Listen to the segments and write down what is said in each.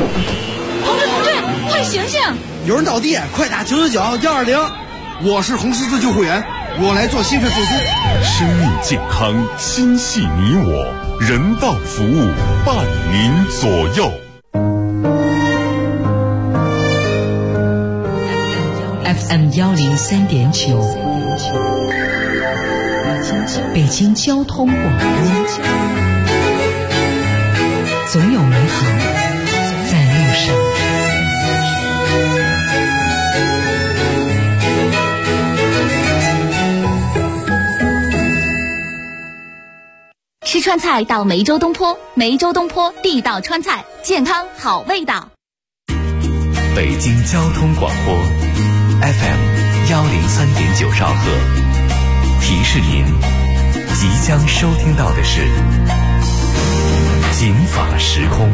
同志，快醒醒！ 有人倒地，快打999-120。 我是红十字救护员，我来做心肺复苏。 生命健康，心系你我，人道服务伴您左右。 FM 103.9，北京交通广播，总有美好在路上。 吃川菜到梅州东坡，梅州东坡地道川菜，健康好味道。 北京交通广播 FM 103.9兆赫，提示您即将收听到的是警法时空。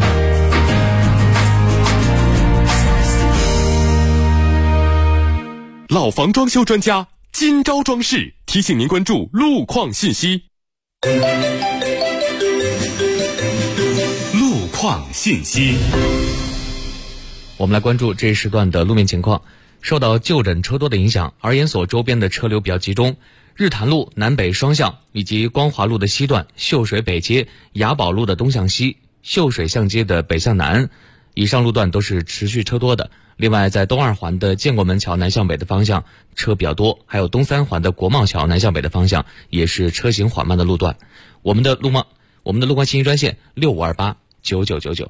老房装修专家今朝装饰提醒您关注路况信息。路况信息， 我们来关注这一时段的路面情况。受到就诊车多的影响，儿研所周边的车流比较集中，日坛路南北双向以及光华路的西段、秀水北街、雅宝路的东向西、秀水巷街的北向南以上路段都是持续车多的。另外，在东二环的建国门桥南向北的方向车比较多，还有东三环的国贸桥南向北的方向也是车行缓慢的路段。我们的路况信息专线65289999。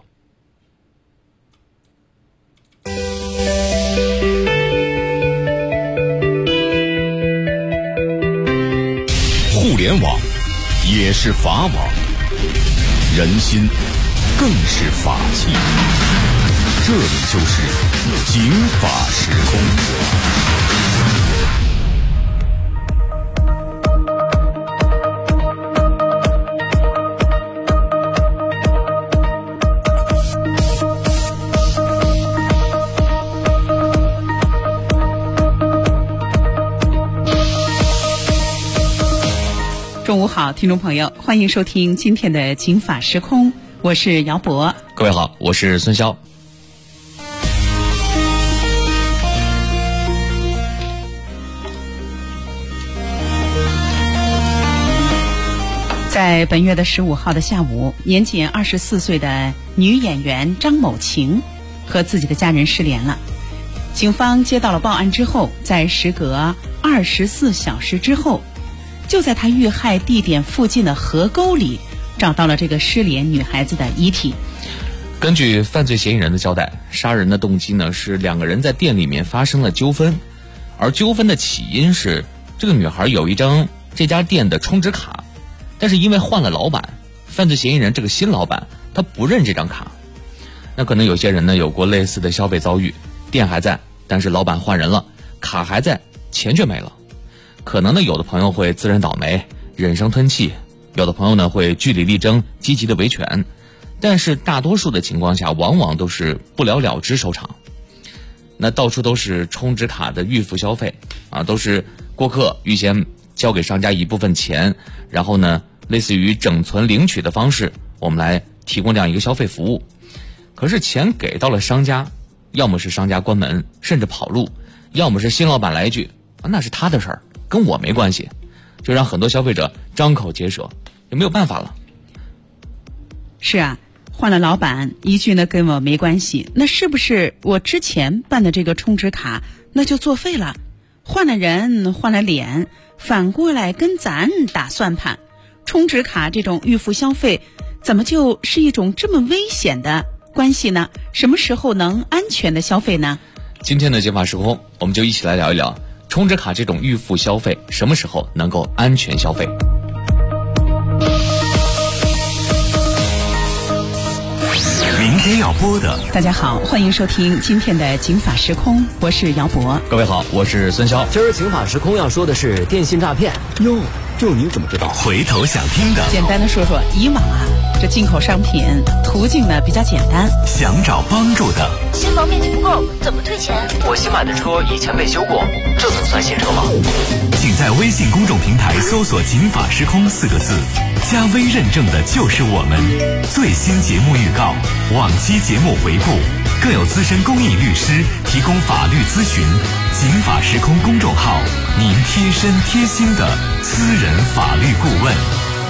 互联网也是法网，人心更是法器。这里就是警法时空。 中午好，听众朋友，欢迎收听今天的警法时空，我是姚博。 各位好，我是孙潇。 在本月的15号的下午，年仅24岁的女演员张某晴和自己的家人失联了。警方接到了报案之后，在时隔24小时之后，就在她遇害地点附近的河沟里找到了这个失联女孩子的遗体。 根据犯罪嫌疑人的交代，杀人的动机呢是两个人在店里面发生了纠纷，而纠纷的起因是这个女孩有一张这家店的充值卡，但是因为换了老板，犯罪嫌疑人这个新老板他不认这张卡。那可能有些人呢有过类似的消费遭遇，店还在，但是老板换人了，卡还在，钱却没了。可能呢有的朋友会自认倒霉，忍声吞气，有的朋友呢会据理力争，积极的维权，但是大多数的情况下往往都是不了了之收场。那到处都是充值卡的预付消费啊，都是顾客预先交给商家一部分钱，然后呢类似于整存领取的方式，我们来提供这样一个消费服务。可是钱给到了商家，要么是商家关门甚至跑路，要么是新老板来一句那是他的事儿，跟我没关系，就让很多消费者张口结舌，也没有办法了。 是啊，换了老板一句呢跟我没关系，那是不是我之前办的这个充值卡那就作废了？换了人换了脸，反过来跟咱打算盘，充值卡这种预付消费怎么就是一种这么危险的关系呢？什么时候能安全的消费呢？ 今天的警法时空，我们就一起来聊一聊充值卡这种预付消费什么时候能够安全消费。 明天要播的， 大家好，欢迎收听今天的警法时空，我是姚博。 各位好，我是孙潇。 今儿警法时空要说的是电信诈骗哟。 这你怎么知道？回头想听的， 简单的说说，以往啊，这进口商品途径呢比较简单。 想找帮助的， 新房面积不够，怎么退钱？ 我新买的车以前没修过，这能算新车吗？ 请在微信公众平台搜索“警法时空”4个字，加微认证的就是我们。最新节目预告、往期节目回顾，更有资深公益律师提供法律咨询。警法时空公众号，您贴身贴心的私人法律顾问。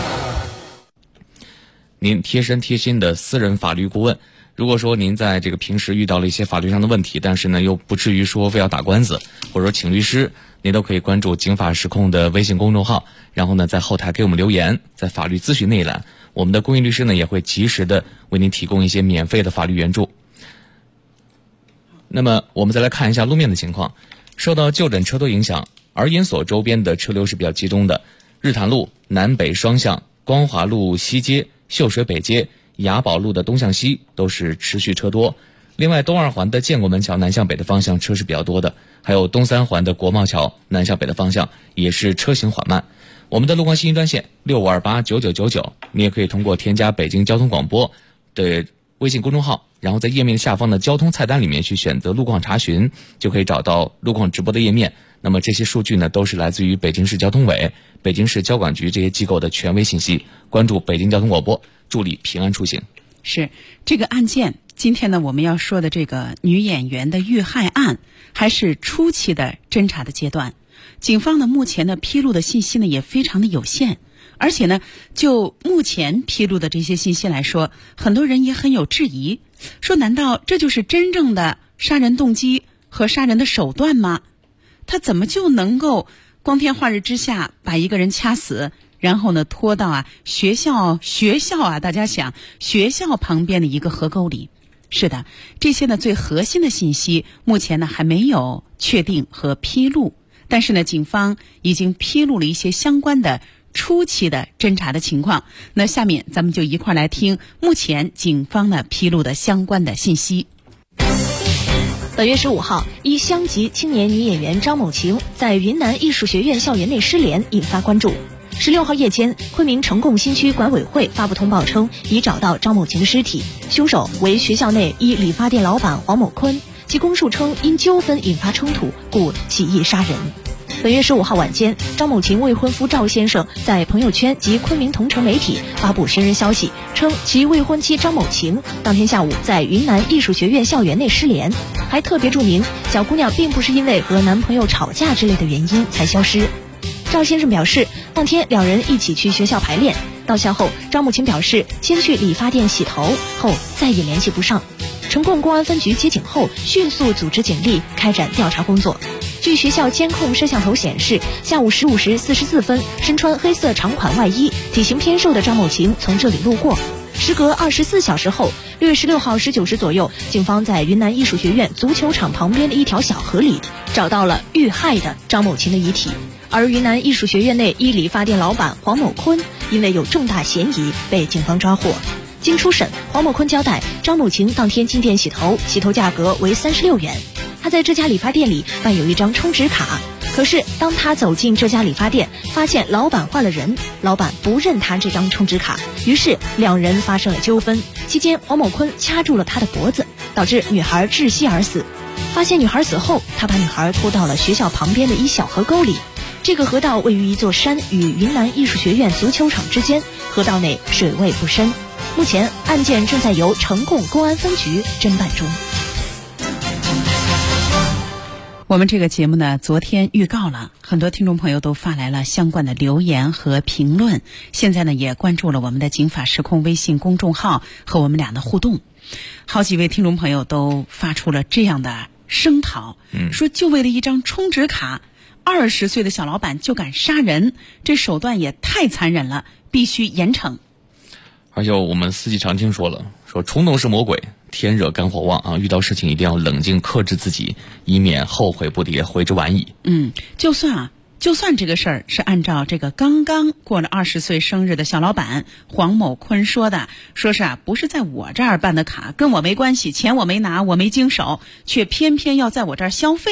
您贴身贴心的私人法律顾问。如果说您在这个平时遇到了一些法律上的问题，但是呢又不至于说非要打官司，或者说请律师，您都可以关注警法时空的微信公众号，然后呢在后台给我们留言，在法律咨询那一栏，我们的公益律师呢也会及时的为您提供一些免费的法律援助。那么我们再来看一下路面的情况。受到就诊车多影响，而研所周边的车流是比较集中的，日坛路南北双向、光华路西街、秀水北街、雅宝路的东向西都是持续车多。另外东二环的建国门桥南向北的方向车是比较多的，还有东三环的国贸桥南向北的方向也是车行缓慢。我们的路况信息专线65289999，你也可以通过添加北京交通广播的微信公众号，然后在页面下方的交通菜单里面去选择路况查询，就可以找到路况直播的页面。那么这些数据呢都是来自于北京市交通委、北京市交管局这些机构的权威信息。关注北京交通广播，助力平安出行。 是这个案件，今天呢我们要说的这个女演员的遇害案还是初期的侦查的阶段，警方呢目前呢披露的信息呢也非常的有限，而且呢就目前披露的这些信息来说，很多人也很有质疑，说难道这就是真正的杀人动机和杀人的手段吗？他怎么就能够光天化日之下把一个人掐死，然后呢拖到学校大家想学校旁边的一个河沟里？是的，这些呢最核心的信息目前呢还没有确定和披露，但是呢警方已经披露了一些相关的初期的侦查的情况。那下面咱们就一块来听目前警方呢披露的相关的信息。 本月15号，一乡籍青年女演员张某晴在云南艺术学院校园内失联，引发关注。16号夜间，昆明呈贡新区管委会发布通报称，已找到张某晴的尸体，凶手为学校内一理发店老板黄某坤，其供述称因纠纷引发冲突，故起意杀人。本月15号晚间，张某晴未婚夫赵先生在朋友圈及昆明同城媒体发布寻人消息，称其未婚妻张某晴当天下午在云南艺术学院校园内失联，还特别注明小姑娘并不是因为和男朋友吵架之类的原因才消失。赵先生表示，当天两人一起去学校排练，到校后张某晴表示先去理发店洗头，后再也联系不上。呈贡公安分局接警后，迅速组织警力开展调查工作。据学校监控摄像头显示，下午15时44分，身穿黑色长款外衣、体型偏瘦的张某晴从这里路过。时隔24小时后，6月16号19时左右，警方在云南艺术学院足球场旁边的一条小河里找到了遇害的张某晴的遗体。而云南艺术学院内一理发店老板黄某坤因为有重大嫌疑被警方抓获。经初审，黄某坤交代，张某晴当天进店洗头，洗头价格为36元。他在这家理发店里办有一张充值卡，可是当他走进这家理发店，发现老板换了人，老板不认他这张充值卡，于是两人发生了纠纷。期间，黄某坤掐住了他的脖子，导致女孩窒息而死。发现女孩死后，他把女孩拖到了学校旁边的一小河沟里。这个河道位于一座山与云南艺术学院足球场之间，河道内水位不深。目前案件正在由呈贡公安分局侦办中。 我们这个节目呢，昨天预告了，很多听众朋友都发来了相关的留言和评论，现在呢也关注了我们的警法时空微信公众号和我们俩的互动。好几位听众朋友都发出了这样的声讨，说就为了一张充值卡，20岁的小老板就敢杀人，这手段也太残忍了，必须严惩。 而且我们四季常青说了，说冲动是魔鬼，天热肝火旺啊！遇到事情一定要冷静克制自己，以免后悔不迭，悔之晚矣。 就算这个事儿是按照这个刚刚过了20岁生日的小老板黄某坤说的，说是不是在我这儿办的卡，跟我没关系，钱我没拿，我没经手，却偏偏要在我这儿消费，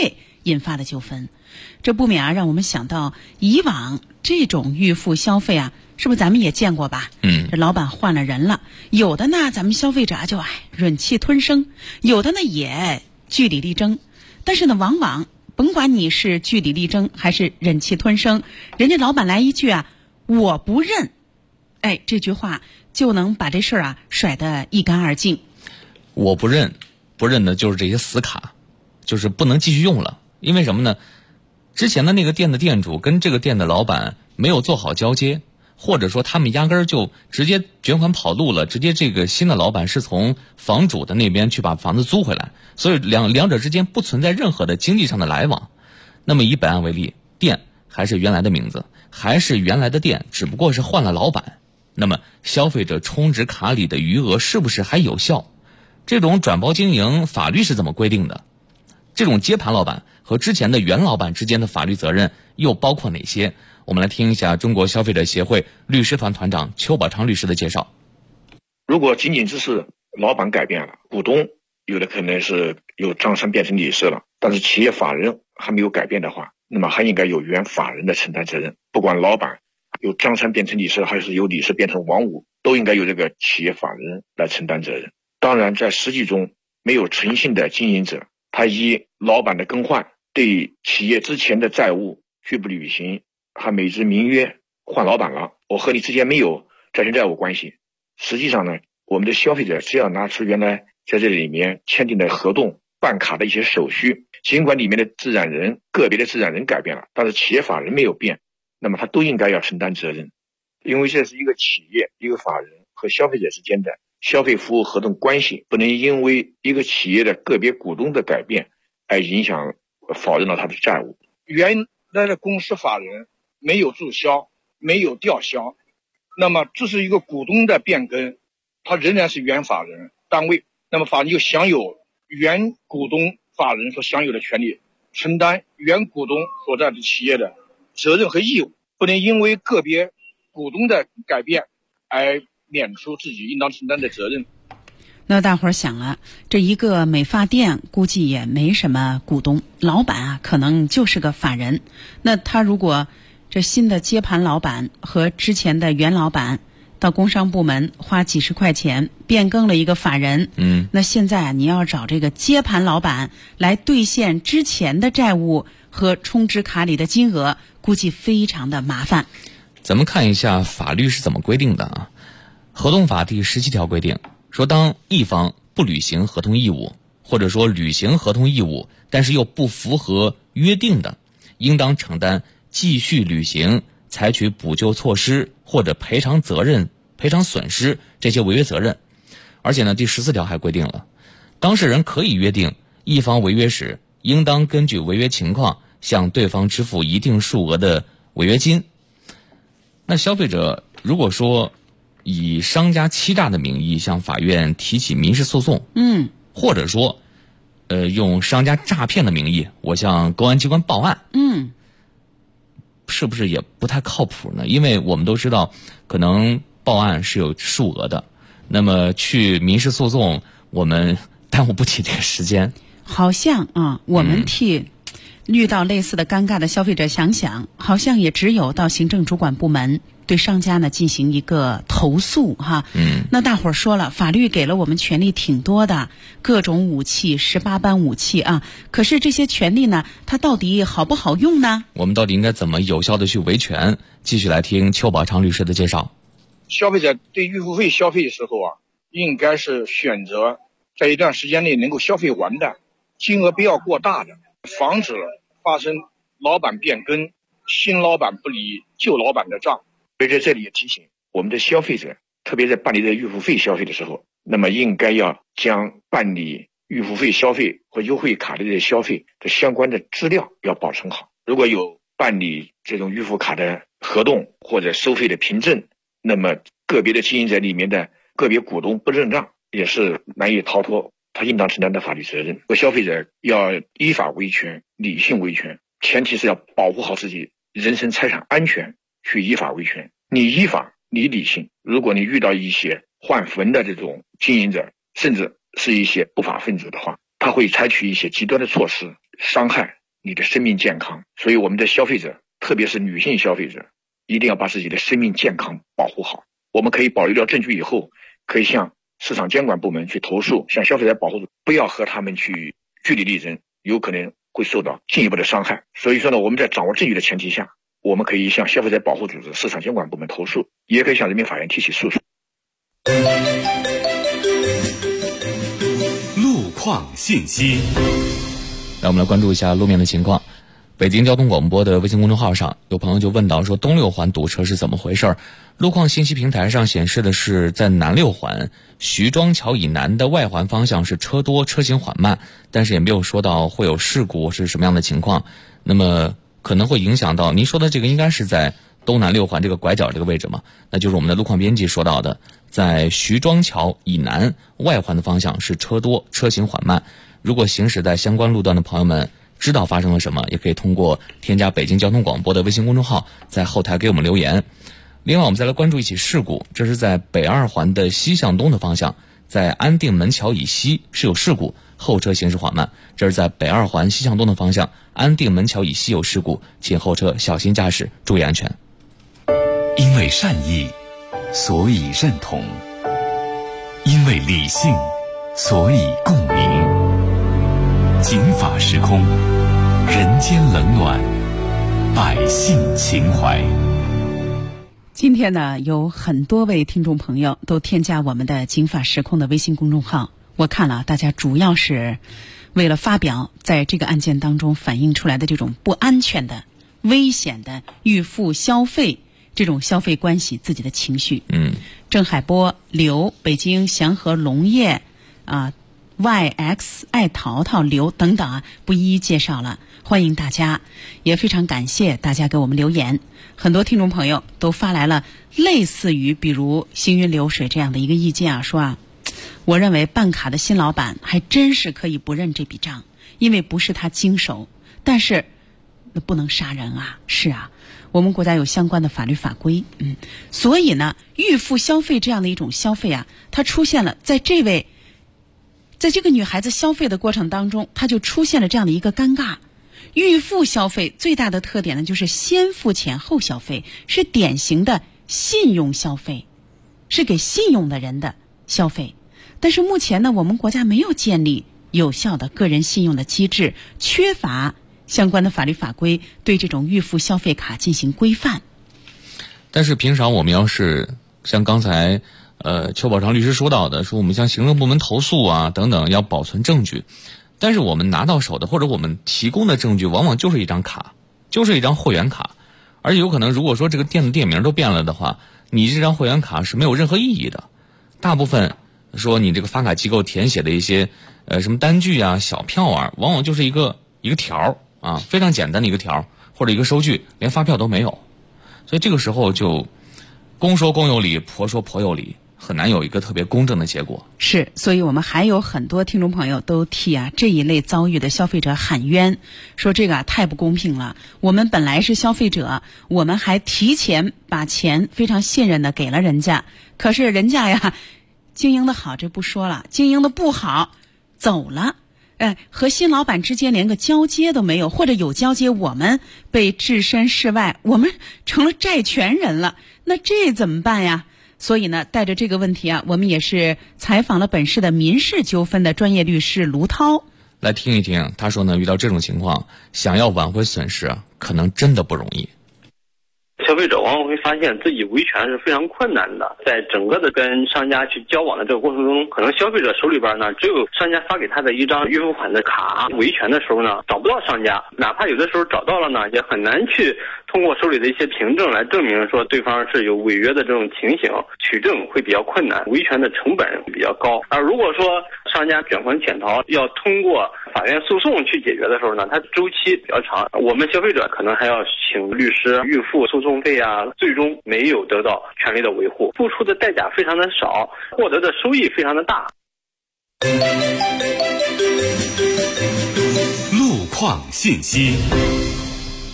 引发的纠纷。这不免让我们想到以往这种预付消费是不是咱们也见过吧？这老板换了人了，有的呢咱们消费者就忍气吞声，有的呢也据理力争。但是呢往往甭管你是据理力争还是忍气吞声，人家老板来一句我不认，这句话就能把这事儿甩得一干二净。 我不认的就是这些死卡，就是不能继续用了。因为什么呢？之前的那个店的店主跟这个店的老板没有做好交接，或者说他们压根儿就直接卷款跑路了，直接这个新的老板是从房主的那边去把房子租回来，所以两者之间不存在任何的经济上的来往。那么以本案为例，店还是原来的名字，还是原来的店，只不过是换了老板，那么消费者充值卡里的余额是不是还有效？这种转包经营法律是怎么规定的？这种接盘老板和之前的原老板之间的法律责任又包括哪些？我们来听一下中国消费者协会律师团团长邱宝昌律师的介绍。 如果仅仅只是老板改变了，股东有的可能是由张三变成李四了，但是企业法人还没有改变的话，那么还应该有原法人的承担责任。不管老板由张三变成李四，还是由李四变成王五，都应该由这个企业法人来承担责任。当然在实际中没有诚信的经营者，他依老板的更换，对企业之前的债务拒不履行，还美其名曰换老板了，我和你之间没有债权债务关系。实际上呢，我们的消费者只要拿出原来在这里面签订的合同、办卡的一些手续，尽管里面的个别的自然人改变了，但是企业法人没有变，那么他都应该要承担责任。因为这是一个企业、一个法人和消费者之间的消费服务合同关系，不能因为一个企业的个别股东的改变而影响否认了他的债务。 原来的公司法人没有注销，没有吊销，那么这是一个股东的变更，他仍然是原法人单位，那么法人就享有原股东法人所享有的权利，承担原股东所在的企业的责任和义务，不能因为个别股东的改变而免除自己应当承担的责任。 那大伙儿想了，这一个美发店估计也没什么股东，老板可能就是个法人。那他如果这新的接盘老板和之前的原老板到工商部门花几十块钱变更了一个法人，那现在你要找这个接盘老板来兑现之前的债务和充值卡里的金额，估计非常的麻烦。 咱们看一下法律是怎么规定的合同法第17条规定说，当一方不履行合同义务，或者说履行合同义务但是又不符合约定的，应当承担继续履行、采取补救措施或者赔偿责任、赔偿损失这些违约责任。而且呢，第14条还规定了，当事人可以约定一方违约时，应当根据违约情况向对方支付一定数额的违约金。那消费者如果说以商家欺诈的名义向法院提起民事诉讼，或者说用商家诈骗的名义我向公安机关报案，是不是也不太靠谱呢？因为我们都知道可能报案是有数额的，那么去民事诉讼我们耽误不起这个时间。 好像我们替遇到类似的尴尬的消费者想想，好像也只有到行政主管部门对商家呢进行一个投诉那大伙儿说了，法律给了我们权利挺多的，各种武器，18般武器可是这些权利呢，它到底好不好用呢？我们到底应该怎么有效的去维权？继续来听邱宝昌律师的介绍。 消费者对预付费消费的时候应该是选择在一段时间内能够消费完的，金额不要过大的，防止发生老板变更，新老板不理旧老板的账。所以在这里也提醒我们的消费者，特别在办理这预付费消费的时候，那么应该要将办理预付费消费和优惠卡的这些消费的相关的资料要保存好。如果有办理这种预付卡的合同或者收费的凭证，那么个别的经营者里面的个别股东不认账，也是难以逃脱他应当承担的法律责任。消费者要依法维权，理性维权，前提是要保护好自己人身财产安全，去依法维权。你依法，你理性。如果你遇到一些换坟的这种经营者，甚至是一些不法分子的话，他会采取一些极端的措施，伤害你的生命健康。所以我们的消费者，特别是女性消费者，一定要把自己的生命健康保护好。我们可以保留掉证据以后，可以向市场监管部门去投诉，向消费者保护组，不要和他们去据理力争，有可能会受到进一步的伤害。所以说呢，我们在掌握证据的前提下，我们可以向消费者保护组织、市场监管部门投诉，也可以向人民法院提起诉讼。 路况信息， 让我们来关注一下路面的情况。北京交通广播的微信公众号上，有朋友就问到说，东六环堵车是怎么回事？路况信息平台上显示的是，在南六环徐庄桥以南的外环方向是车多，车行缓慢，但是也没有说到会有事故是什么样的情况。那么可能会影响到您说的这个，应该是在东南六环这个拐角这个位置嘛？那就是我们的路况编辑说到的，在徐庄桥以南外环的方向是车多，车行缓慢。如果行驶在相关路段的朋友们知道发生了什么，也可以通过添加北京交通广播的微信公众号，在后台给我们留言。另外我们再来关注一起事故，这是在北二环的西向东的方向，在安定门桥以西是有事故，后车行驶缓慢。这是在北二环西向东的方向，安定门桥以西有事故，请后车小心驾驶，注意安全。 因为善意，所以认同；因为理性，所以共鸣。警法时空，人间冷暖，百姓情怀。 今天呢，有很多位听众朋友都添加我们的警法时空的微信公众号。我看了，大家主要是为了发表在这个案件当中反映出来的这种不安全的、危险的预付消费这种消费关系自己的情绪。郑海波、刘、北京祥和农业YX 爱淘淘、刘等等不一一介绍了，欢迎大家，也非常感谢大家给我们留言。很多听众朋友都发来了类似于比如行云流水这样的一个意见说我认为办卡的新老板还真是可以不认这笔账，因为不是他经手，但是不能杀人是我们国家有相关的法律法规，所以呢，预付消费这样的一种消费它出现了在这个女孩子消费的过程当中，它就出现了这样的一个尴尬。预付消费最大的特点呢，就是先付钱后消费，是典型的信用消费，是给信用的人的消费。但是目前呢，我们国家没有建立有效的个人信用的机制，缺乏相关的法律法规对这种预付消费卡进行规范。 但是平常我们要是像刚才邱宝昌律师说到的，说我们向行政部门投诉等等，要保存证据。但是我们拿到手的或者我们提供的证据往往就是一张卡，就是一张会员卡，而且有可能如果说这个店的店名都变了的话，你这张会员卡是没有任何意义的。大部分说你这个发卡机构填写的一些什么单据小票往往就是一个条非常简单的一个条或者一个收据，连发票都没有。所以这个时候就公说公有理，婆说婆有理，很难有一个特别公正的结果。 是，所以我们还有很多听众朋友都替这一类遭遇的消费者喊冤，说这个太不公平了。我们本来是消费者，我们还提前把钱非常信任的给了人家，可是人家经营的好这不说了，经营的不好走了，和新老板之间连个交接都没有，或者有交接，我们被置身事外，我们成了债权人了，那这怎么办呀？所以呢，带着这个问题我们也是采访了本市的民事纠纷的专业律师卢涛， 来听一听。他说呢，遇到这种情况，想要挽回损失可能真的不容易。 消费者往往会发现自己维权是非常困难的，在整个的跟商家去交往的这个过程中，可能消费者手里边呢只有商家发给他的一张预付款的卡，维权的时候呢找不到商家，哪怕有的时候找到了呢，也很难去通过手里的一些凭证来证明说对方是有违约的这种情形，取证会比较困难，维权的成本比较高。而如果说商家卷款潜逃要通过法院诉讼去解决的时候呢，它周期比较长，我们消费者可能还要请律师预付诉讼费最终没有得到权利的维护，付出的代价非常的少，获得的收益非常的大。 路况信息。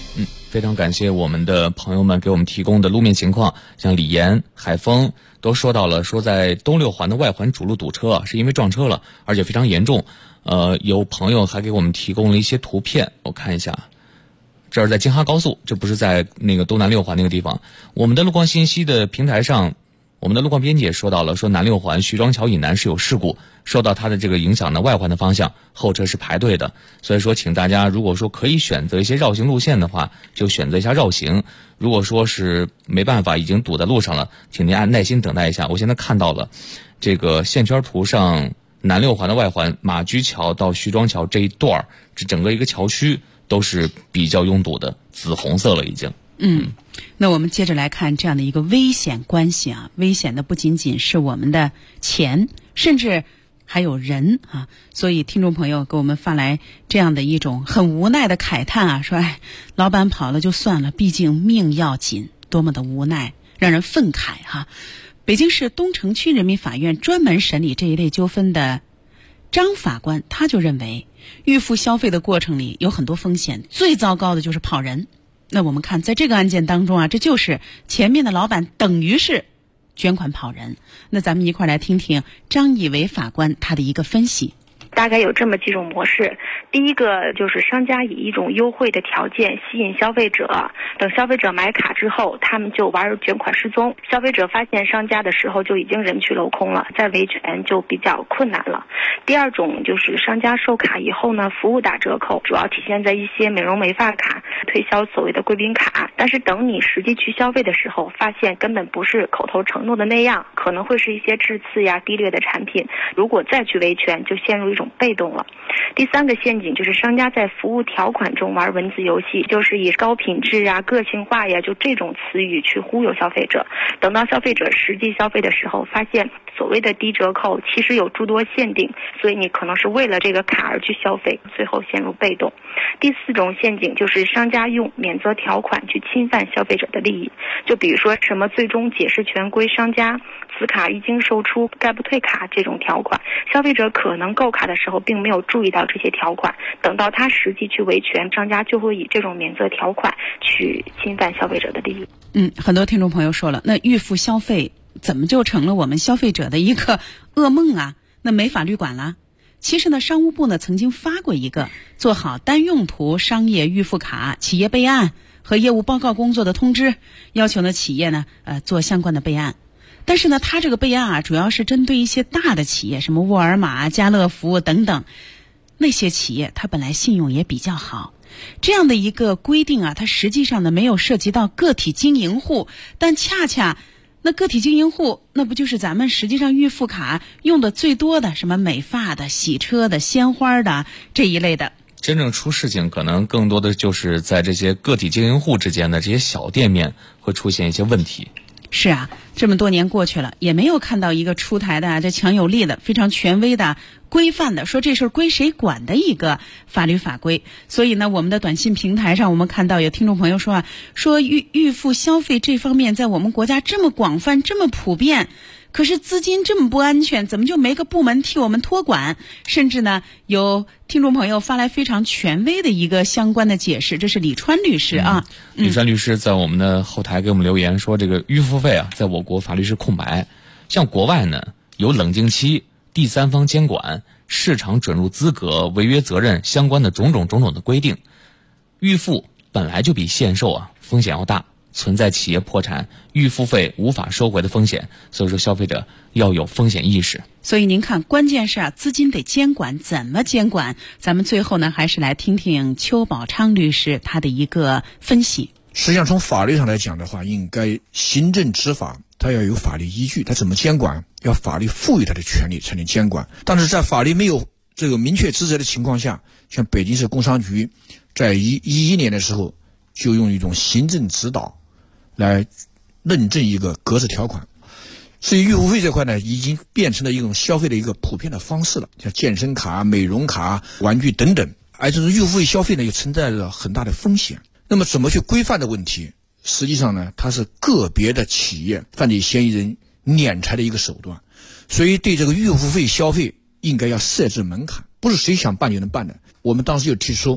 非常感谢我们的朋友们给我们提供的路面情况，像李岩、海峰都说到了，说在东六环的外环主路堵车是因为撞车了，而且非常严重。有朋友还给我们提供了一些图片，我看一下，这是在京哈高速，这不是在那个东南六环那个地方。我们的路况信息的平台上，我们的路况编辑也说到了，说南六环徐庄桥以南是有事故，受到它的这个影响呢，外环的方向后车是排队的，所以说请大家如果说可以选择一些绕行路线的话，就选择一下绕行。如果说是没办法，已经堵在路上了，请您耐心等待一下。我现在看到了这个线圈图上，南六环的外环马驹桥到徐庄桥这一段，这整个一个桥区都是比较拥堵的，紫红色了已经。 那我们接着来看这样的一个危险关系啊，危险的不仅仅是我们的钱，甚至还有人啊。所以听众朋友给我们发来这样的一种很无奈的慨叹啊，说老板跑了就算了，毕竟命要紧，多么的无奈，让人愤慨哈。北京市东城区人民法院专门审理这一类纠纷的张法官，他就认为预付消费的过程里有很多风险，最糟糕的就是跑人。那我们看在这个案件当中啊，这就是前面的老板等于是卷款跑人。那咱们一块来听听张以为法官他的一个分析。 大概有这么几种模式。第一个就是商家以一种优惠的条件吸引消费者，等消费者买卡之后，他们就玩卷款失踪。消费者发现商家的时候就已经人去楼空了，再维权就比较困难了。第二种就是商家售卡以后呢，服务打折扣，主要体现在一些美容美发卡推销所谓的贵宾卡，但是等你实际去消费的时候，发现根本不是口头承诺的那样，可能会是一些质次呀低劣的产品，如果再去维权就陷入一种被动了。第三个陷阱就是商家在服务条款中玩文字游戏，就是以高品质啊、个性化呀，就这种词语去忽悠消费者。等到消费者实际消费的时候，发现所谓的低折扣其实有诸多限定，所以你可能是为了这个卡而去消费，最后陷入被动。第四种陷阱就是商家用免责条款去侵犯消费者的利益，就比如说什么最终解释权归商家，此卡一经售出概不退卡这种条款，消费者可能购卡的时候并没有注意到这些条款，等到他实际去维权，商家就会以这种免责条款去侵犯消费者的利益。 很多听众朋友说了，那预付消费怎么就成了我们消费者的一个噩梦啊？那没法律管了。其实呢，商务部呢曾经发过一个做好单用途商业预付卡企业备案和业务报告工作的通知，要求呢企业呢做相关的备案。但是呢，它这个备案啊，主要是针对一些大的企业，什么沃尔玛、家乐福等等，那些企业它本来信用也比较好。这样的一个规定啊，它实际上呢没有涉及到个体经营户，但恰恰那个体经营户，那不就是咱们实际上预付卡用的最多的什么美发的、洗车的、鲜花的这一类的。 真正出事情可能更多的就是在这些个体经营户之间的这些小店面会出现一些问题。 是啊，这么多年过去了，也没有看到一个出台的这强有力的、非常权威的、规范的，说这事儿归谁管的一个法律法规。所以呢，我们的短信平台上，我们看到有听众朋友说说预付消费这方面在我们国家这么广泛、这么普遍，可是资金这么不安全，怎么就没个部门替我们托管？甚至呢，有听众朋友发来非常权威的一个相关的解释，这是李川律师啊。 李川律师在我们的后台给我们留言说，这个预付费啊，在我国法律是空白。像国外呢，有冷静期、第三方监管、市场准入资格、违约责任相关的种种的规定。预付本来就比现售啊风险要大，存在企业破产、预付费无法收回的风险，所以说消费者要有风险意识。 所以您看，关键是资金得监管，怎么监管？咱们最后呢，还是来听听邱宝昌律师他的一个分析。 实际上从法律上来讲的话，应该行政执法它要有法律依据，它怎么监管？要法律赋予它的权利才能监管。但是在法律没有这个明确职责的情况下，像北京市工商局在2011年的时候就用一种行政指导来认证一个格式条款。所以预付费这块呢，已经变成了一种消费的一个普遍的方式了，像健身卡、美容卡、玩具等等。而这种预付费消费呢，也存在着很大的风险。那么怎么去规范的问题，实际上呢，它是个别的企业犯罪嫌疑人敛财的一个手段。所以对这个预付费消费应该要设置门槛，不是谁想办就能办的。我们当时就提出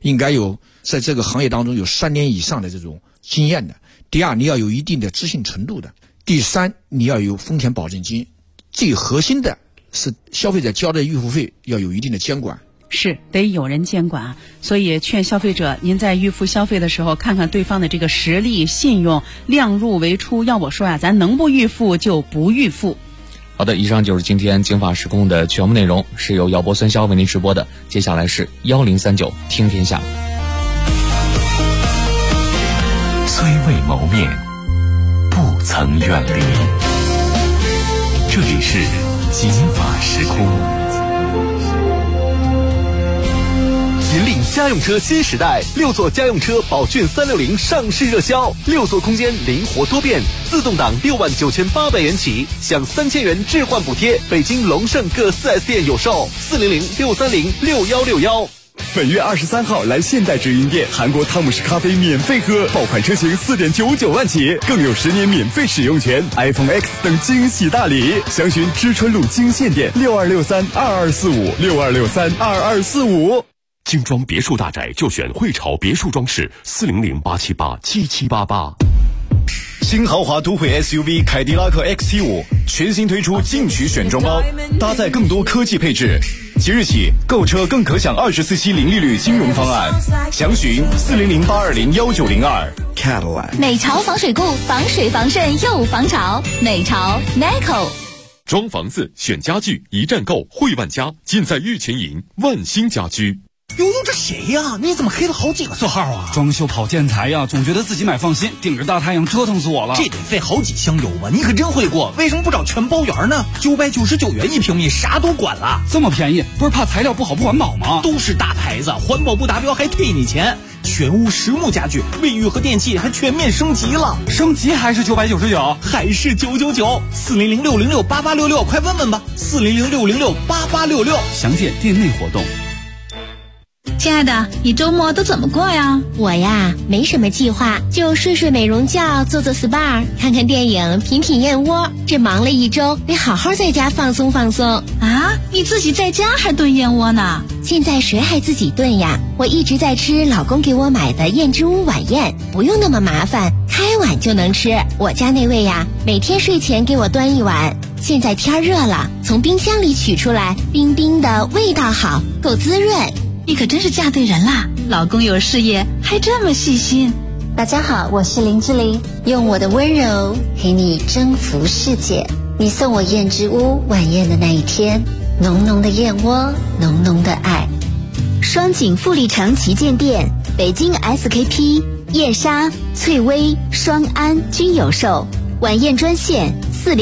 应该有在这个行业当中有3年以上的这种经验的。第二，你要有一定的知信程度的。第三，你要有风险保证金。最核心的是消费者交的预付费要有一定的监管。 是得有人监管，所以劝消费者，您在预付消费的时候，看看对方的这个实力、信用，量入为出。要我说呀，咱能不预付就不预付。 好的，以上就是今天经法时空的全部内容，是由姚博孙潇为您直播的。接下来是1039听天下。 虽未谋面，不曾远离。这里是经法时空。 引领家用车新时代，6座家用车宝骏360上市热销，6座空间灵活多变，自动挡69800元起，享3000元置换补贴。北京龙盛各 4S 店有售，400-630-6161。 本月23号来现代直营店，韩国汤姆士咖啡免费喝，爆款车型4.99万起，更有10年免费使用权， iPhone X 等惊喜大礼。详询知春路金线店62632245，62632245。 精装别墅大宅就选汇潮别墅装饰，400-878-7788。 新豪华都会 SUV 凯迪拉克 XT5 全新推出进取选装包，搭载更多科技配置。即日起购车更可享24期零利率金融方案，详询400-820-1902。 Cadillac 美潮防水固，防水防渗又防潮。美潮 Neco。 装房子选家具一站购汇万家，尽在玉泉营万兴家居。 悠悠，这谁呀？你怎么黑了好几个色号啊？ 装修跑建材呀，总觉得自己买放心，顶着大太阳折腾死我了。 这得费好几箱油吧？你可真会过，为什么不找全包圆呢？999元1平米，啥都管了。 这么便宜，不是怕材料不好不环保吗？ 都是大牌子，环保不达标还退你钱。全屋实木家具，卫浴和电器还全面升级了。 升级还是999？ 还是999？400-606-8866，快问问吧。400-606-8866， 详见店内活动。 亲爱的，你周末都怎么过呀？ 我呀，没什么计划，就睡睡美容觉，做做 SPA， 看看电影，品品燕窝。这忙了一周，得好好在家放松放松。 啊，你自己在家还炖燕窝呢？ 现在谁还自己炖呀？我一直在吃老公给我买的燕之屋晚宴，不用那么麻烦，开碗就能吃。我家那位呀，每天睡前给我端一碗。现在天热了，从冰箱里取出来，冰冰的，味道好，够滋润。 你可真是嫁对人啦！老公有事业，还这么细心。 大家好，我是林志玲，用我的温柔陪你征服世界。你送我燕之屋晚宴的那一天，浓浓的燕窝，浓浓的爱。 双井富力城旗舰店、北京 SKP、燕莎、翠微、双安均有售。晚宴专线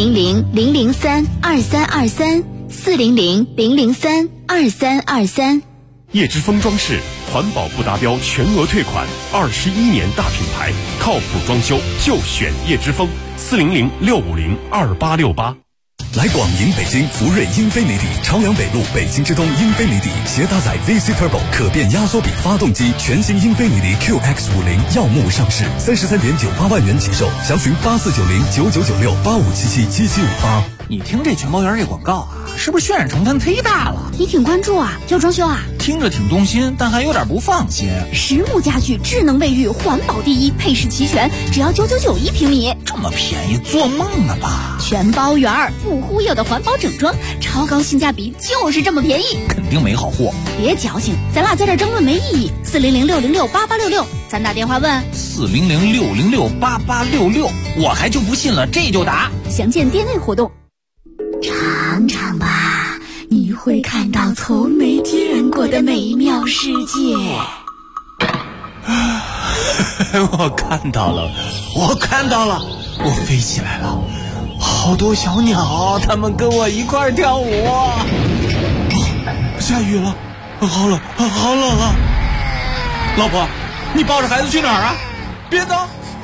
400-003-2323，400-003-2323。 叶之峰装饰，环保不达标全额退款，21年大品牌，靠谱装修就选叶之峰，400-650-2868。 来广迎北京福瑞英菲尼迪朝阳北路北京之东英菲尼迪携搭载 VC Turbo 可变压缩比发动机，全新英菲尼迪 QX50 耀目上市，33.98万元起售，详询8490999685777758。 你听这全包圆这广告啊，是不是渲染成分忒大了？ 你挺关注啊，要装修啊？ 听着挺动心，但还有点不放心。 实木家具，智能卫浴，环保第一，配饰齐全，只要9991平米， 这么便宜，做梦呢吧？ 全包圆，不忽悠的环保整装，超高性价比，就是这么便宜， 肯定没好货。 别矫情，咱俩在这争论没意义。400-606-8866，咱打电话问。 400-606-8866，我还就不信了，这就打。 详见店内活动。尝尝吧，你会看到从没见过的美妙世界。 我看到了，我飞起来了，好多小鸟，它们跟我一块跳舞。下雨了，好冷啊！老婆，你抱着孩子去哪儿啊？别走！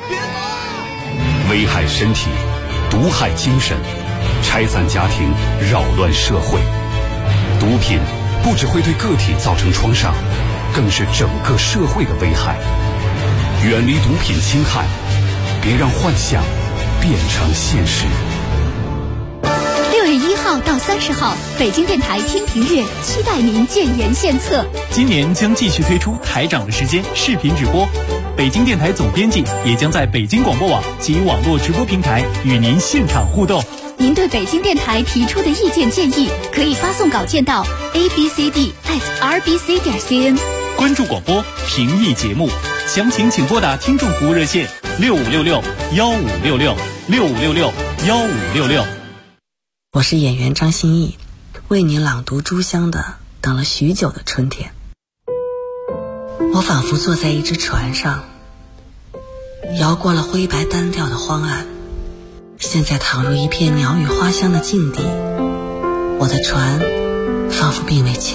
危害身体，毒害精神，拆散家庭，扰乱社会。毒品不只会对个体造成创伤，更是整个社会的危害。远离毒品侵害，别让幻想变成现实。 6月1号号到30号，北京电台听评乐，期待您建言献策。 今年将继续推出台长的时间视频直播，北京电台总编辑也将在北京广播网及网络直播平台与您现场互动。 您对北京电台提出的意见建议，可以发送稿件到 abcd@rbc.cn。 关注广播，评议节目，详情请拨打听众服务热线6566-1566，6566-1566。 我是演员张歆艺，为您朗读朱湘的《等了许久的春天》。我仿佛坐在一只船上，摇过了灰白单调的荒岸，现在躺入一片鸟语花香的境地，我的船仿佛并未前